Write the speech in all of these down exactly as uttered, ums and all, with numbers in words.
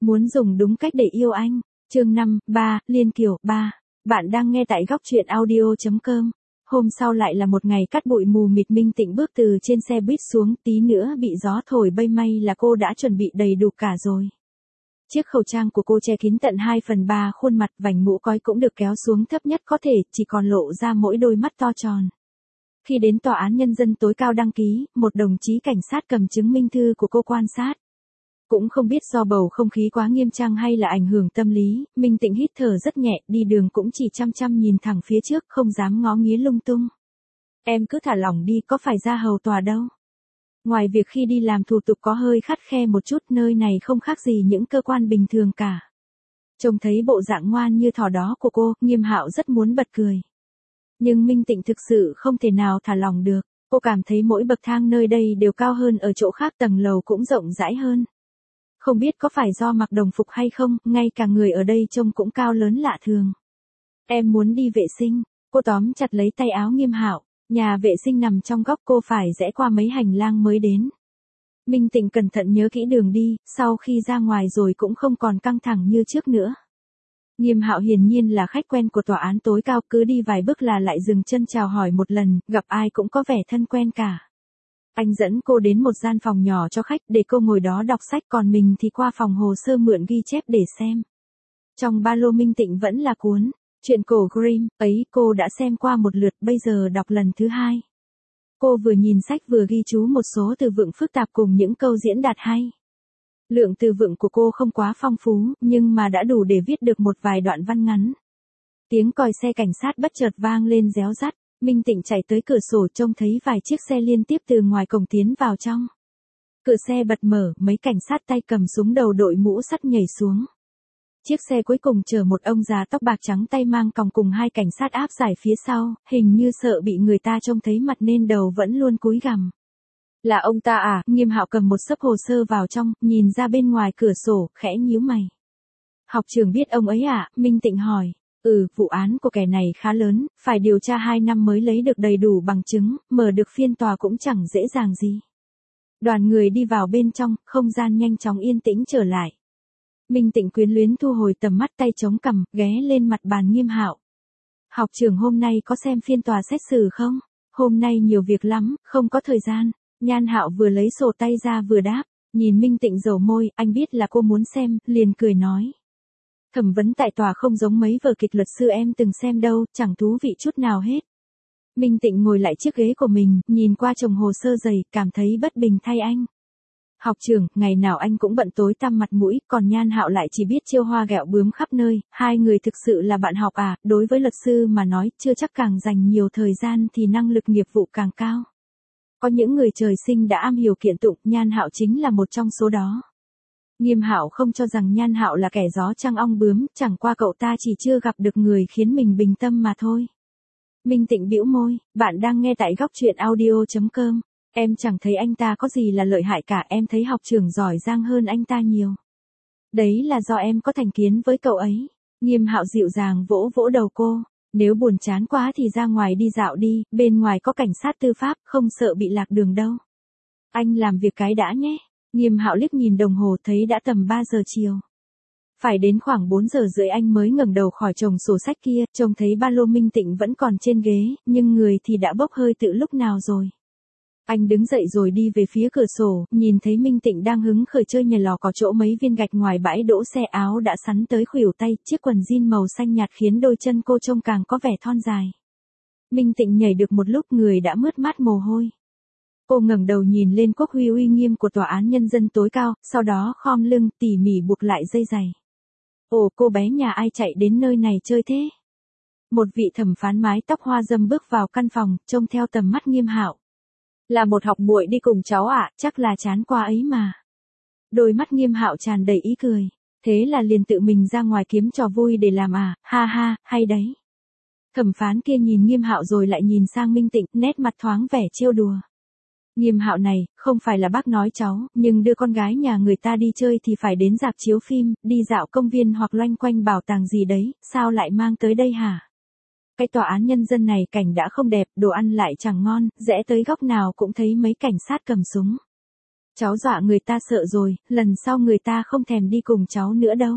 Muốn dùng đúng cách để yêu anh. Chương năm, ba, Liên Kiều, ba. Bạn đang nghe tại góc truyện audio.com. Hôm sau lại là một ngày cát bụi mù mịt. Minh Tịnh bước từ trên xe buýt xuống, tí nữa bị gió thổi bay, may là cô đã chuẩn bị đầy đủ cả rồi. Chiếc khẩu trang của cô che kín tận hai phần ba khuôn mặt, vành mũ cói cũng được kéo xuống thấp nhất có thể, chỉ còn lộ ra mỗi đôi mắt to tròn. Khi đến tòa án nhân dân tối cao đăng ký, một đồng chí cảnh sát cầm chứng minh thư của cô quan sát. Cũng không biết do bầu không khí quá nghiêm trang hay là ảnh hưởng tâm lý, Minh Tịnh hít thở rất nhẹ, đi đường cũng chỉ chăm chăm nhìn thẳng phía trước, không dám ngó nghía lung tung. Em cứ thả lỏng đi, có phải ra hầu tòa đâu. Ngoài việc khi đi làm thủ tục có hơi khắt khe một chút, nơi này không khác gì những cơ quan bình thường cả. Trông thấy bộ dạng ngoan như thỏ đó của cô, Nghiêm Hạo rất muốn bật cười. Nhưng Minh Tịnh thực sự không thể nào thả lỏng được, cô cảm thấy mỗi bậc thang nơi đây đều cao hơn ở chỗ khác, tầng lầu cũng rộng rãi hơn. Không biết có phải do mặc đồng phục hay không, ngay cả người ở đây trông cũng cao lớn lạ thường. Em muốn đi vệ sinh, cô tóm chặt lấy tay áo Nghiêm Hạo, nhà vệ sinh nằm trong góc, cô phải rẽ qua mấy hành lang mới đến. Minh Tịnh cẩn thận nhớ kỹ đường đi, sau khi ra ngoài rồi cũng không còn căng thẳng như trước nữa. Nghiêm Hạo hiển nhiên là khách quen của tòa án tối cao, cứ đi vài bước là lại dừng chân chào hỏi một lần, gặp ai cũng có vẻ thân quen cả. Anh dẫn cô đến một gian phòng nhỏ cho khách để cô ngồi đó đọc sách, còn mình thì qua phòng hồ sơ mượn ghi chép để xem. Trong ba lô Minh Tịnh vẫn là cuốn Chuyện cổ Grimm ấy, cô đã xem qua một lượt, bây giờ đọc lần thứ hai. Cô vừa nhìn sách vừa ghi chú một số từ vựng phức tạp cùng những câu diễn đạt hay. Lượng từ vựng của cô không quá phong phú, nhưng mà đã đủ để viết được một vài đoạn văn ngắn. Tiếng còi xe cảnh sát bất chợt vang lên réo rắt. Minh Tịnh chạy tới cửa sổ, trông thấy vài chiếc xe liên tiếp từ ngoài cổng tiến vào trong. Cửa xe bật mở, mấy cảnh sát tay cầm súng đầu đội mũ sắt nhảy xuống. Chiếc xe cuối cùng chở một ông già tóc bạc trắng tay mang còng cùng hai cảnh sát áp giải phía sau, hình như sợ bị người ta trông thấy mặt nên đầu vẫn luôn cúi gằm. Là ông ta à? Nghiêm Hạo cầm một xấp hồ sơ vào trong, nhìn ra bên ngoài cửa sổ, khẽ nhíu mày. Học trưởng biết ông ấy à? Minh Tịnh hỏi. Ừ, vụ án của kẻ này khá lớn, phải điều tra hai năm mới lấy được đầy đủ bằng chứng, mở được phiên tòa cũng chẳng dễ dàng gì. Đoàn người đi vào bên trong, không gian nhanh chóng yên tĩnh trở lại. Minh Tịnh quyến luyến thu hồi tầm mắt, tay chống cằm, ghé lên mặt bàn Nghiêm Hạo. Học trưởng hôm nay có xem phiên tòa xét xử không? Hôm nay nhiều việc lắm, không có thời gian. Nhan Hạo vừa lấy sổ tay ra vừa đáp, nhìn Minh Tịnh dầu môi, anh biết là cô muốn xem, liền cười nói. Thẩm vấn tại tòa không giống mấy vở kịch luật sư em từng xem đâu, chẳng thú vị chút nào hết. Minh Tịnh ngồi lại chiếc ghế của mình, nhìn qua chồng hồ sơ dày, cảm thấy bất bình thay anh. Học trưởng, ngày nào anh cũng bận tối tăm mặt mũi, còn Nhan Hạo lại chỉ biết chiêu hoa ghẹo bướm khắp nơi, hai người thực sự là bạn học à? Đối với luật sư mà nói, chưa chắc càng dành nhiều thời gian thì năng lực nghiệp vụ càng cao. Có những người trời sinh đã am hiểu kiện tụng, Nhan Hạo chính là một trong số đó. Nghiêm Hạo không cho rằng Nhan Hạo là kẻ gió trăng ong bướm, chẳng qua cậu ta chỉ chưa gặp được người khiến mình bình tâm mà thôi. Minh Tịnh bĩu môi, bạn đang nghe tại góc truyện audio.com. Em chẳng thấy anh ta có gì là lợi hại cả, em thấy học trưởng giỏi giang hơn anh ta nhiều. Đấy là do em có thành kiến với cậu ấy. Nghiêm Hạo dịu dàng vỗ vỗ đầu cô, nếu buồn chán quá thì ra ngoài đi dạo đi, bên ngoài có cảnh sát tư pháp, không sợ bị lạc đường đâu. Anh làm việc cái đã nhé. Nghiêm Hạo liếc nhìn đồng hồ, thấy đã tầm ba giờ chiều. Phải đến khoảng bốn giờ rưỡi anh mới ngẩng đầu khỏi chồng sổ sách kia, trông thấy ba lô Minh Tịnh vẫn còn trên ghế, nhưng người thì đã bốc hơi từ lúc nào rồi. Anh đứng dậy rồi đi về phía cửa sổ, nhìn thấy Minh Tịnh đang hứng khởi chơi nhảy lò có chỗ mấy viên gạch ngoài bãi đỗ xe, áo đã sắn tới khuỷu tay, chiếc quần jean màu xanh nhạt khiến đôi chân cô trông càng có vẻ thon dài. Minh Tịnh nhảy được một lúc, người đã mướt mát mồ hôi. Cô ngẩng đầu nhìn lên quốc huy uy nghiêm của tòa án nhân dân tối cao, sau đó khom lưng tỉ mỉ buộc lại dây giày. Ồ, cô bé nhà ai chạy đến nơi này chơi thế? Một vị thẩm phán mái tóc hoa râm bước vào căn phòng, trông theo tầm mắt Nghiêm Hạo. Là một học muội đi cùng cháu ạ, à, chắc là chán qua ấy mà. Đôi mắt Nghiêm Hạo tràn đầy ý cười. Thế là liền tự mình ra ngoài kiếm trò vui để làm à, ha ha, hay đấy. Thẩm phán kia nhìn Nghiêm Hạo rồi lại nhìn sang Minh Tịnh, nét mặt thoáng vẻ trêu đùa. Nghiêm Hạo này, không phải là bác nói cháu, nhưng đưa con gái nhà người ta đi chơi thì phải đến rạp chiếu phim, đi dạo công viên hoặc loanh quanh bảo tàng gì đấy, sao lại mang tới đây hả? Cái tòa án nhân dân này cảnh đã không đẹp, đồ ăn lại chẳng ngon, rẽ tới góc nào cũng thấy mấy cảnh sát cầm súng. Cháu dọa người ta sợ rồi, lần sau người ta không thèm đi cùng cháu nữa đâu.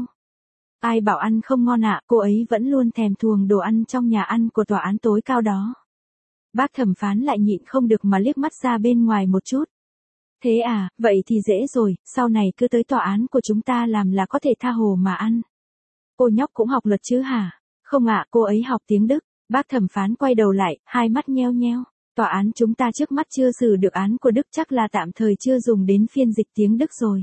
Ai bảo ăn không ngon ạ, cô ấy vẫn luôn thèm thuồng đồ ăn trong nhà ăn của tòa án tối cao đó. Bác thẩm phán lại nhịn không được mà liếc mắt ra bên ngoài một chút. Thế à, vậy thì dễ rồi, sau này cứ tới tòa án của chúng ta làm là có thể tha hồ mà ăn. Cô nhóc cũng học luật chứ hả? Không ạ, cô ấy học tiếng Đức. Bác thẩm phán quay đầu lại, hai mắt nheo nheo. Tòa án chúng ta trước mắt chưa xử được án của Đức, chắc là tạm thời chưa dùng đến phiên dịch tiếng Đức rồi.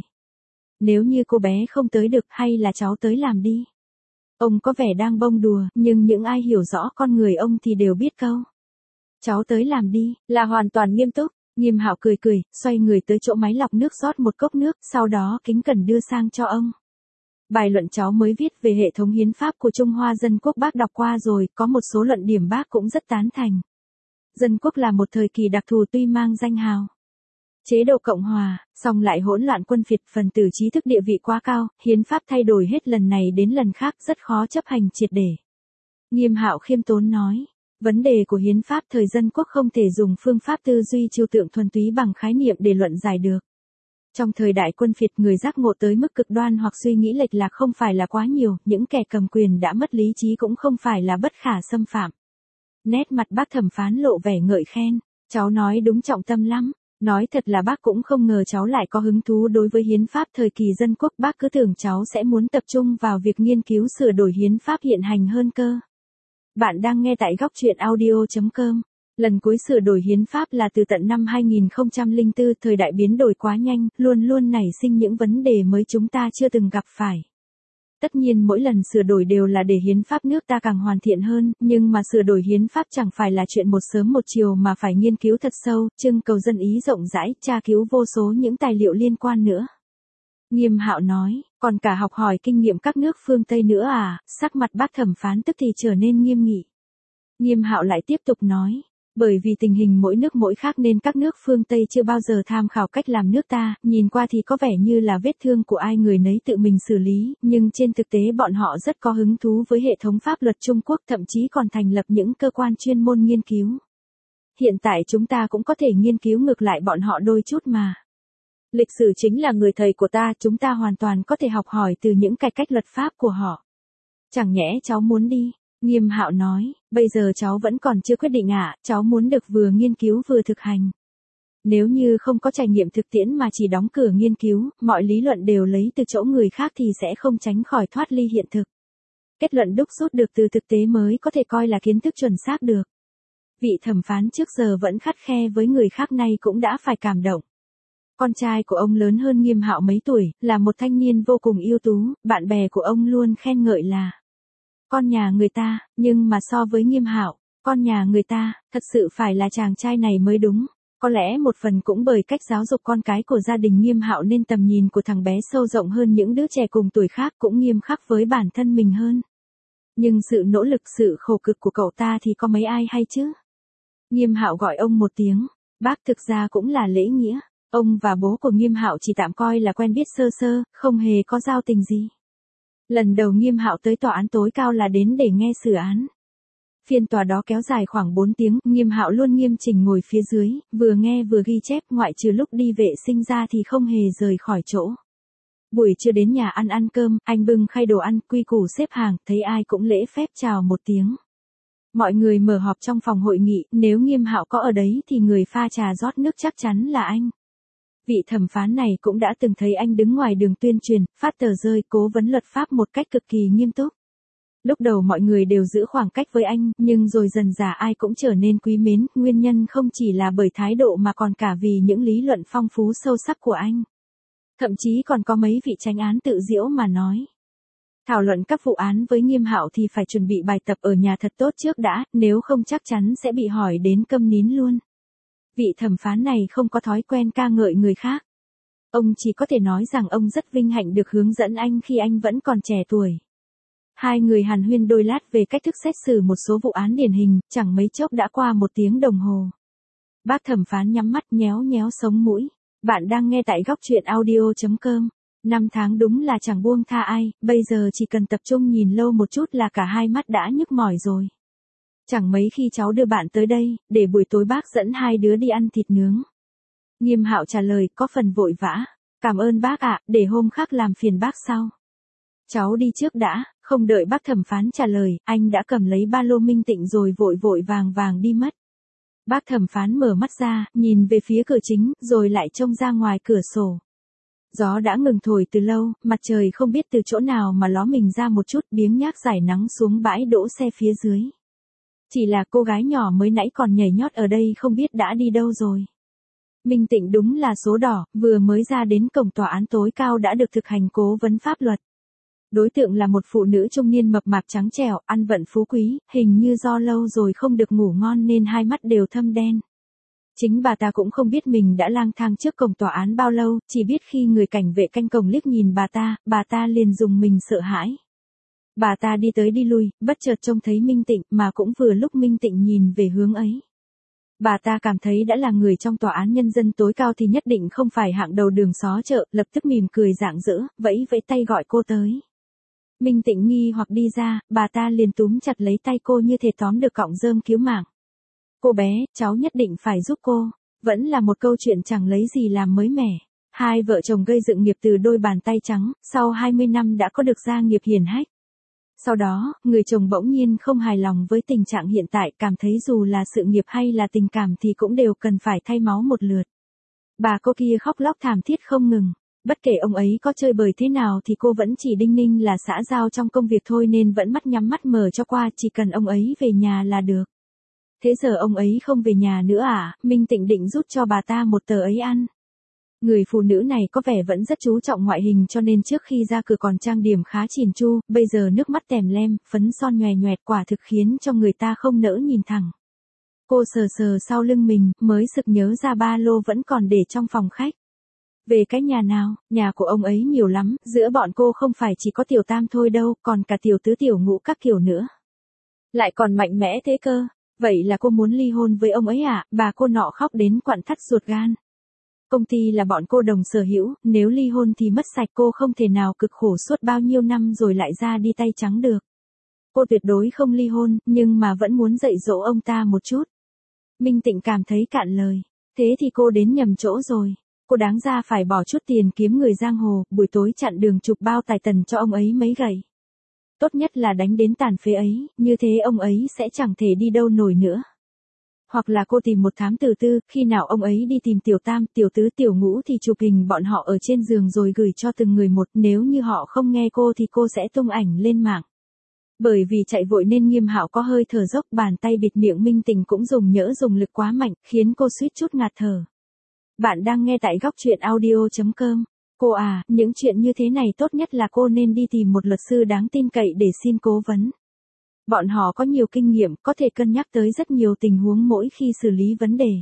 Nếu như cô bé không tới được hay là cháu tới làm đi. Ông có vẻ đang bông đùa, nhưng những ai hiểu rõ con người ông thì đều biết câu. Cháu tới làm đi, là hoàn toàn nghiêm túc. Nghiêm Hạo cười cười, xoay người tới chỗ máy lọc nước rót một cốc nước, sau đó kính cẩn đưa sang cho ông. Bài luận cháu mới viết về hệ thống hiến pháp của Trung Hoa Dân Quốc bác đọc qua rồi, có một số luận điểm bác cũng rất tán thành. Dân quốc là một thời kỳ đặc thù tuy mang danh hào chế độ Cộng hòa, song lại hỗn loạn quân phiệt, phần tử trí thức địa vị quá cao, hiến pháp thay đổi hết lần này đến lần khác rất khó chấp hành triệt để. Nghiêm Hạo khiêm tốn nói, vấn đề của hiến pháp thời dân quốc không thể dùng phương pháp tư duy trừu tượng thuần túy bằng khái niệm để luận giải được. Trong thời đại quân phiệt, người giác ngộ tới mức cực đoan hoặc suy nghĩ lệch lạc không phải là quá nhiều, những kẻ cầm quyền đã mất lý trí cũng không phải là bất khả xâm phạm. Nét mặt bác thẩm phán lộ vẻ ngợi khen, cháu nói đúng trọng tâm lắm. Nói thật là bác cũng không ngờ cháu lại có hứng thú đối với hiến pháp thời kỳ dân quốc, bác cứ tưởng cháu sẽ muốn tập trung vào việc nghiên cứu sửa đổi hiến pháp hiện hành hơn cơ. Bạn đang nghe tại góc truyện audio chấm com. Lần cuối sửa đổi hiến pháp là từ tận năm hai nghìn không trăm lẻ bốn, thời đại biến đổi quá nhanh, luôn luôn nảy sinh những vấn đề mới chúng ta chưa từng gặp phải. Tất nhiên mỗi lần sửa đổi đều là để hiến pháp nước ta càng hoàn thiện hơn, nhưng mà sửa đổi hiến pháp chẳng phải là chuyện một sớm một chiều mà phải nghiên cứu thật sâu, trưng cầu dân ý rộng rãi, tra cứu vô số những tài liệu liên quan nữa. Nghiêm Hạo nói, còn cả học hỏi kinh nghiệm các nước phương Tây nữa à, sắc mặt bác thẩm phán tức thì trở nên nghiêm nghị. Nghiêm Hạo lại tiếp tục nói, bởi vì tình hình mỗi nước mỗi khác nên các nước phương Tây chưa bao giờ tham khảo cách làm nước ta, nhìn qua thì có vẻ như là vết thương của ai người nấy tự mình xử lý, nhưng trên thực tế bọn họ rất có hứng thú với hệ thống pháp luật Trung Quốc, thậm chí còn thành lập những cơ quan chuyên môn nghiên cứu. Hiện tại chúng ta cũng có thể nghiên cứu ngược lại bọn họ đôi chút mà. Lịch sử chính là người thầy của ta, chúng ta hoàn toàn có thể học hỏi từ những cải cách luật pháp của họ. Chẳng nhẽ cháu muốn đi? Nghiêm Hạo nói, bây giờ cháu vẫn còn chưa quyết định ạ, à, cháu muốn được vừa nghiên cứu vừa thực hành. Nếu như không có trải nghiệm thực tiễn mà chỉ đóng cửa nghiên cứu, mọi lý luận đều lấy từ chỗ người khác thì sẽ không tránh khỏi thoát ly hiện thực. Kết luận đúc rút được từ thực tế mới có thể coi là kiến thức chuẩn xác được. Vị thẩm phán trước giờ vẫn khắt khe với người khác nay cũng đã phải cảm động. Con trai của ông lớn hơn Nghiêm Hạo mấy tuổi, là một thanh niên vô cùng ưu tú, bạn bè của ông luôn khen ngợi là con nhà người ta, nhưng mà so với Nghiêm Hạo, con nhà người ta, thật sự phải là chàng trai này mới đúng. Có lẽ một phần cũng bởi cách giáo dục con cái của gia đình Nghiêm Hạo nên tầm nhìn của thằng bé sâu rộng hơn những đứa trẻ cùng tuổi khác, cũng nghiêm khắc với bản thân mình hơn. Nhưng sự nỗ lực, sự khổ cực của cậu ta thì có mấy ai hay chứ? Nghiêm Hạo gọi ông một tiếng, bác thực ra cũng là lễ nghĩa. Ông và bố của Nghiêm Hạo chỉ tạm coi là quen biết sơ sơ, không hề có giao tình gì. Lần đầu Nghiêm Hạo tới tòa án tối cao là đến để nghe xử án. Phiên tòa đó kéo dài khoảng bốn tiếng, Nghiêm Hạo luôn nghiêm chỉnh ngồi phía dưới, vừa nghe vừa ghi chép, ngoại trừ lúc đi vệ sinh ra thì không hề rời khỏi chỗ. Buổi trưa đến nhà ăn ăn cơm, anh bưng khay đồ ăn, quy củ xếp hàng, thấy ai cũng lễ phép chào một tiếng. Mọi người mở họp trong phòng hội nghị, nếu Nghiêm Hạo có ở đấy thì người pha trà rót nước chắc chắn là anh. Vị thẩm phán này cũng đã từng thấy anh đứng ngoài đường tuyên truyền, phát tờ rơi, cố vấn luật pháp một cách cực kỳ nghiêm túc. Lúc đầu mọi người đều giữ khoảng cách với anh, nhưng rồi dần dà ai cũng trở nên quý mến, nguyên nhân không chỉ là bởi thái độ mà còn cả vì những lý luận phong phú sâu sắc của anh. Thậm chí còn có mấy vị chánh án tự giễu mà nói. Thảo luận các vụ án với Nghiêm Hạo thì phải chuẩn bị bài tập ở nhà thật tốt trước đã, nếu không chắc chắn sẽ bị hỏi đến câm nín luôn. Vị thẩm phán này không có thói quen ca ngợi người khác. Ông chỉ có thể nói rằng ông rất vinh hạnh được hướng dẫn anh khi anh vẫn còn trẻ tuổi. Hai người hàn huyên đôi lát về cách thức xét xử một số vụ án điển hình, chẳng mấy chốc đã qua một tiếng đồng hồ. Bác thẩm phán nhắm mắt nhéo nhéo sống mũi. Bạn đang nghe tại góc truyện audio chấm com. Năm tháng đúng là chẳng buông tha ai, bây giờ chỉ cần tập trung nhìn lâu một chút là cả hai mắt đã nhức mỏi rồi. Chẳng mấy khi cháu đưa bạn tới đây, để buổi tối bác dẫn hai đứa đi ăn thịt nướng. Nghiêm Hạo trả lời có phần vội vã. Cảm ơn bác ạ, để hôm khác làm phiền bác sau. Cháu đi trước đã, không đợi bác thẩm phán trả lời, anh đã cầm lấy ba lô Minh Tịnh rồi vội vội vàng vàng đi mất. Bác thẩm phán mở mắt ra, nhìn về phía cửa chính, rồi lại trông ra ngoài cửa sổ. Gió đã ngừng thổi từ lâu, mặt trời không biết từ chỗ nào mà ló mình ra một chút, biếng nhác rải nắng xuống bãi đỗ xe phía dưới. Chỉ là cô gái nhỏ mới nãy còn nhảy nhót ở đây không biết đã đi đâu rồi. Minh Tịnh đúng là số đỏ, vừa mới ra đến cổng tòa án tối cao đã được thực hành cố vấn pháp luật. Đối tượng là một phụ nữ trung niên mập mạp trắng trẻo, ăn vận phú quý, hình như do lâu rồi không được ngủ ngon nên hai mắt đều thâm đen. Chính bà ta cũng không biết mình đã lang thang trước cổng tòa án bao lâu, chỉ biết khi người cảnh vệ canh cổng liếc nhìn bà ta, bà ta liền dùng mình sợ hãi. Bà ta đi tới đi lui, bất chợt trông thấy Minh Tịnh, mà cũng vừa lúc Minh Tịnh nhìn về hướng ấy. Bà ta cảm thấy đã là người trong tòa án nhân dân tối cao thì nhất định không phải hạng đầu đường xó chợ, lập tức mỉm cười rạng rỡ, vẫy vẫy tay gọi cô tới. Minh Tịnh nghi hoặc đi ra, bà ta liền túm chặt lấy tay cô như thể tóm được cọng rơm cứu mạng. Cô bé, cháu nhất định phải giúp cô. Vẫn là một câu chuyện chẳng lấy gì làm mới mẻ. Hai vợ chồng gây dựng nghiệp từ đôi bàn tay trắng, sau hai mươi năm đã có được gia nghiệp hiển hách. Sau đó, người chồng bỗng nhiên không hài lòng với tình trạng hiện tại, cảm thấy dù là sự nghiệp hay là tình cảm thì cũng đều cần phải thay máu một lượt. Bà cô kia khóc lóc thảm thiết không ngừng. Bất kể ông ấy có chơi bời thế nào thì cô vẫn chỉ đinh ninh là xã giao trong công việc thôi nên vẫn mắt nhắm mắt mở cho qua, chỉ cần ông ấy về nhà là được. Thế giờ ông ấy không về nhà nữa à, Minh Tịnh định rút cho bà ta một tờ ấy ăn. Người phụ nữ này có vẻ vẫn rất chú trọng ngoại hình cho nên trước khi ra cửa còn trang điểm khá chỉn chu, bây giờ nước mắt tèm lem, phấn son nhòe nhoẹt quả thực khiến cho người ta không nỡ nhìn thẳng. Cô sờ sờ sau lưng mình, mới sực nhớ ra ba lô vẫn còn để trong phòng khách. Về cái nhà nào, nhà của ông ấy nhiều lắm, giữa bọn cô không phải chỉ có tiểu tam thôi đâu, còn cả tiểu tứ tiểu ngũ các kiểu nữa. Lại còn mạnh mẽ thế cơ. Vậy là cô muốn ly hôn với ông ấy à, bà cô nọ khóc đến quặn thắt ruột gan. Công ty là bọn cô đồng sở hữu, nếu ly hôn thì mất sạch, cô không thể nào cực khổ suốt bao nhiêu năm rồi lại ra đi tay trắng được. Cô tuyệt đối không ly hôn, nhưng mà vẫn muốn dạy dỗ ông ta một chút. Minh Tịnh cảm thấy cạn lời. Thế thì cô đến nhầm chỗ rồi. Cô đáng ra phải bỏ chút tiền kiếm người giang hồ, buổi tối chặn đường chục bao tài tần cho ông ấy mấy gậy. Tốt nhất là đánh đến tàn phế ấy, như thế ông ấy sẽ chẳng thể đi đâu nổi nữa. Hoặc là cô tìm một thám tử tư, khi nào ông ấy đi tìm tiểu tam, tiểu tứ, tiểu ngũ thì chụp hình bọn họ ở trên giường rồi gửi cho từng người một, nếu như họ không nghe cô thì cô sẽ tung ảnh lên mạng. Bởi vì chạy vội nên Nghiêm Hạo có hơi thở dốc, bàn tay bịt miệng Minh Tịnh cũng dùng nhỡ dùng lực quá mạnh, khiến cô suýt chút ngạt thở. Bạn đang nghe tại góc truyện audio chấm com. Cô à, những chuyện như thế này tốt nhất là cô nên đi tìm một luật sư đáng tin cậy để xin cố vấn. Bọn họ có nhiều kinh nghiệm, có thể cân nhắc tới rất nhiều tình huống mỗi khi xử lý vấn đề.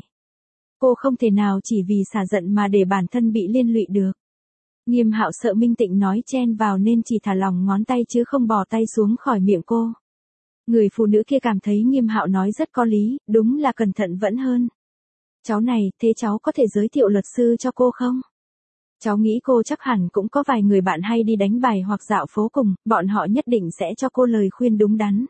Cô không thể nào chỉ vì xả giận mà để bản thân bị liên lụy được. Nghiêm Hạo sợ Minh Tịnh nói chen vào nên chỉ thả lỏng ngón tay chứ không bò tay xuống khỏi miệng cô. Người phụ nữ kia cảm thấy Nghiêm Hạo nói rất có lý, đúng là cẩn thận vẫn hơn. Cháu này, thế cháu có thể giới thiệu luật sư cho cô không? Cháu nghĩ cô chắc hẳn cũng có vài người bạn hay đi đánh bài hoặc dạo phố cùng, bọn họ nhất định sẽ cho cô lời khuyên đúng đắn.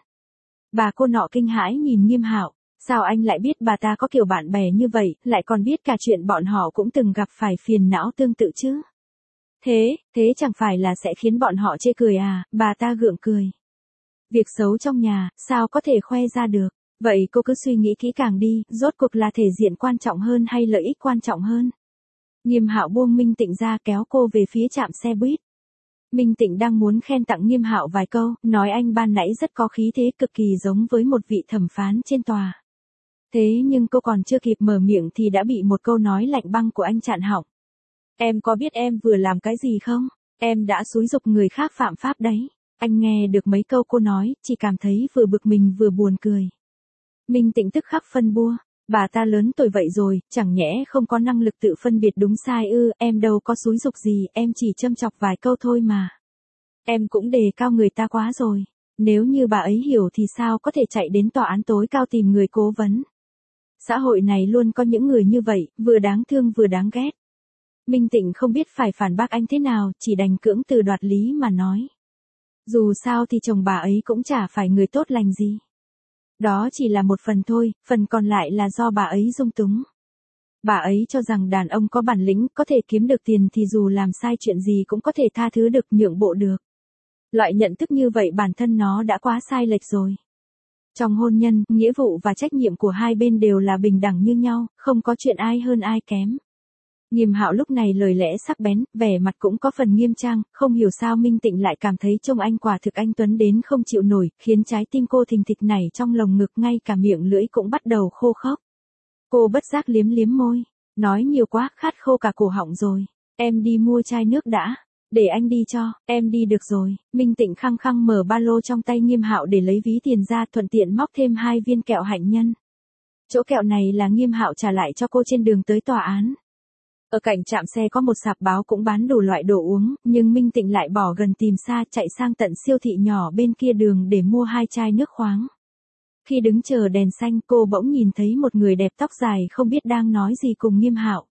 Bà cô nọ kinh hãi nhìn Nghiêm Hạo, sao anh lại biết bà ta có kiểu bạn bè như vậy, lại còn biết cả chuyện bọn họ cũng từng gặp phải phiền não tương tự chứ? Thế, thế chẳng phải là sẽ khiến bọn họ chê cười à, bà ta gượng cười. Việc xấu trong nhà, sao có thể khoe ra được? Vậy cô cứ suy nghĩ kỹ càng đi, rốt cuộc là thể diện quan trọng hơn hay lợi ích quan trọng hơn? Nghiêm Hạo buông Minh Tịnh ra kéo cô về phía trạm xe buýt. Minh Tịnh đang muốn khen tặng Nghiêm Hạo vài câu, nói anh ban nãy rất có khí thế, cực kỳ giống với một vị thẩm phán trên tòa. Thế nhưng cô còn chưa kịp mở miệng thì đã bị một câu nói lạnh băng của anh chặn họng. Em có biết em vừa làm cái gì không? Em đã xúi giục người khác phạm pháp đấy. Anh nghe được mấy câu cô nói, chỉ cảm thấy vừa bực mình vừa buồn cười. Minh Tịnh tức khắc phân bua. Bà ta lớn tuổi vậy rồi, chẳng nhẽ không có năng lực tự phân biệt đúng sai ư, em đâu có xúi giục gì, em chỉ châm chọc vài câu thôi mà. Em cũng đề cao người ta quá rồi. Nếu như bà ấy hiểu thì sao có thể chạy đến tòa án tối cao tìm người cố vấn. Xã hội này luôn có những người như vậy, vừa đáng thương vừa đáng ghét. Minh Tịnh không biết phải phản bác anh thế nào, chỉ đành cưỡng từ đoạt lý mà nói. Dù sao thì chồng bà ấy cũng chả phải người tốt lành gì. Đó chỉ là một phần thôi, phần còn lại là do bà ấy dung túng. Bà ấy cho rằng đàn ông có bản lĩnh, có thể kiếm được tiền thì dù làm sai chuyện gì cũng có thể tha thứ được, nhượng bộ được. Loại nhận thức như vậy bản thân nó đã quá sai lệch rồi. Trong hôn nhân, nghĩa vụ và trách nhiệm của hai bên đều là bình đẳng như nhau, không có chuyện ai hơn ai kém. Nghiêm Hạo lúc này lời lẽ sắc bén, vẻ mặt cũng có phần nghiêm trang, không hiểu sao Minh Tịnh lại cảm thấy trông anh quả thực anh tuấn đến không chịu nổi, khiến trái tim cô thình thịch nảy trong lồng ngực, ngay cả miệng lưỡi cũng bắt đầu khô khốc. Cô bất giác liếm liếm môi, nói nhiều quá, khát khô cả cổ họng rồi. Em đi mua chai nước đã. Để anh đi cho, em đi được rồi. Minh Tịnh khăng khăng mở ba lô trong tay Nghiêm Hạo để lấy ví tiền ra, thuận tiện móc thêm hai viên kẹo hạnh nhân. Chỗ kẹo này là Nghiêm Hạo trả lại cho cô trên đường tới tòa án. Ở cạnh trạm xe có một sạp báo cũng bán đủ loại đồ uống, nhưng Minh Tịnh lại bỏ gần tìm xa, chạy sang tận siêu thị nhỏ bên kia đường để mua hai chai nước khoáng. Khi đứng chờ đèn xanh, cô bỗng nhìn thấy một người đẹp tóc dài không biết đang nói gì cùng Nghiêm Hạo.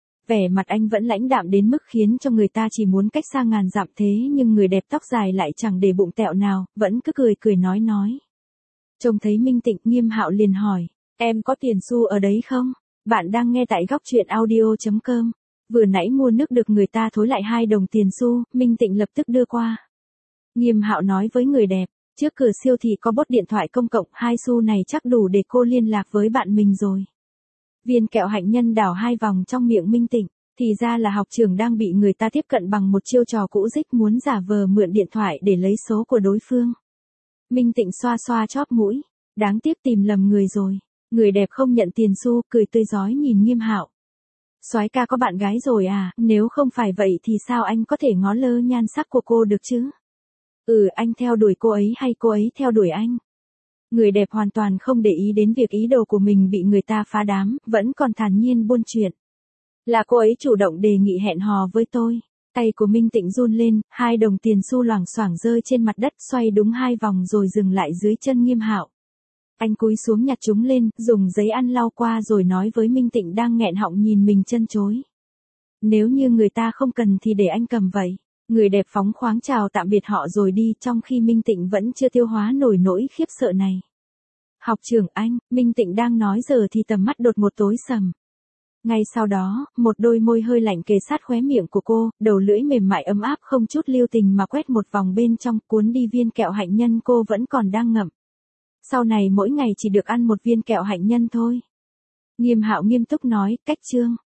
Vẻ mặt anh vẫn lãnh đạm đến mức khiến cho người ta chỉ muốn cách xa ngàn dặm, thế nhưng người đẹp tóc dài lại chẳng để bụng tẹo nào, vẫn cứ cười cười nói nói. Trông thấy Minh Tịnh, Nghiêm Hạo liền hỏi, em có tiền xu ở đấy không? Bạn đang nghe tại góc truyện audio chấm com. Vừa nãy mua nước được người ta thối lại hai đồng tiền xu, Minh Tịnh lập tức đưa qua. Nghiêm Hạo nói với người đẹp, trước cửa siêu thị có bốt điện thoại công cộng, hai xu này chắc đủ để cô liên lạc với bạn mình rồi. Viên kẹo hạnh nhân đảo hai vòng trong miệng Minh Tịnh, thì ra là học trưởng đang bị người ta tiếp cận bằng một chiêu trò cũ dích, muốn giả vờ mượn điện thoại để lấy số của đối phương. Minh Tịnh xoa xoa chóp mũi, đáng tiếc tìm lầm người rồi. Người đẹp không nhận tiền xu, cười tươi rói nhìn Nghiêm Hạo. Soái ca có bạn gái rồi à, nếu không phải vậy thì sao anh có thể ngó lơ nhan sắc của cô được chứ? Ừ, anh theo đuổi cô ấy hay cô ấy theo đuổi anh? Người đẹp hoàn toàn không để ý đến việc ý đồ của mình bị người ta phá đám, vẫn còn thản nhiên buôn chuyện. Là cô ấy chủ động đề nghị hẹn hò với tôi. Tay của Minh Tịnh run lên, hai đồng tiền xu loảng xoảng rơi trên mặt đất, xoay đúng hai vòng rồi dừng lại dưới chân Nghiêm Hạo. Anh cúi xuống nhặt chúng lên, dùng giấy ăn lau qua rồi nói với Minh Tịnh đang nghẹn họng nhìn mình chân chối. Nếu như người ta không cần thì để anh cầm vậy. Người đẹp phóng khoáng chào tạm biệt họ rồi đi, trong khi Minh Tịnh vẫn chưa tiêu hóa nổi nỗi khiếp sợ này. Học trưởng anh, Minh Tịnh đang nói giờ thì tầm mắt đột một tối sầm. Ngay sau đó, một đôi môi hơi lạnh kề sát khóe miệng của cô, đầu lưỡi mềm mại ấm áp không chút lưu tình mà quét một vòng bên trong, cuốn đi viên kẹo hạnh nhân cô vẫn còn đang ngậm. Sau này mỗi ngày chỉ được ăn một viên kẹo hạnh nhân thôi. Nghiêm Hạo nghiêm túc nói, cách chương.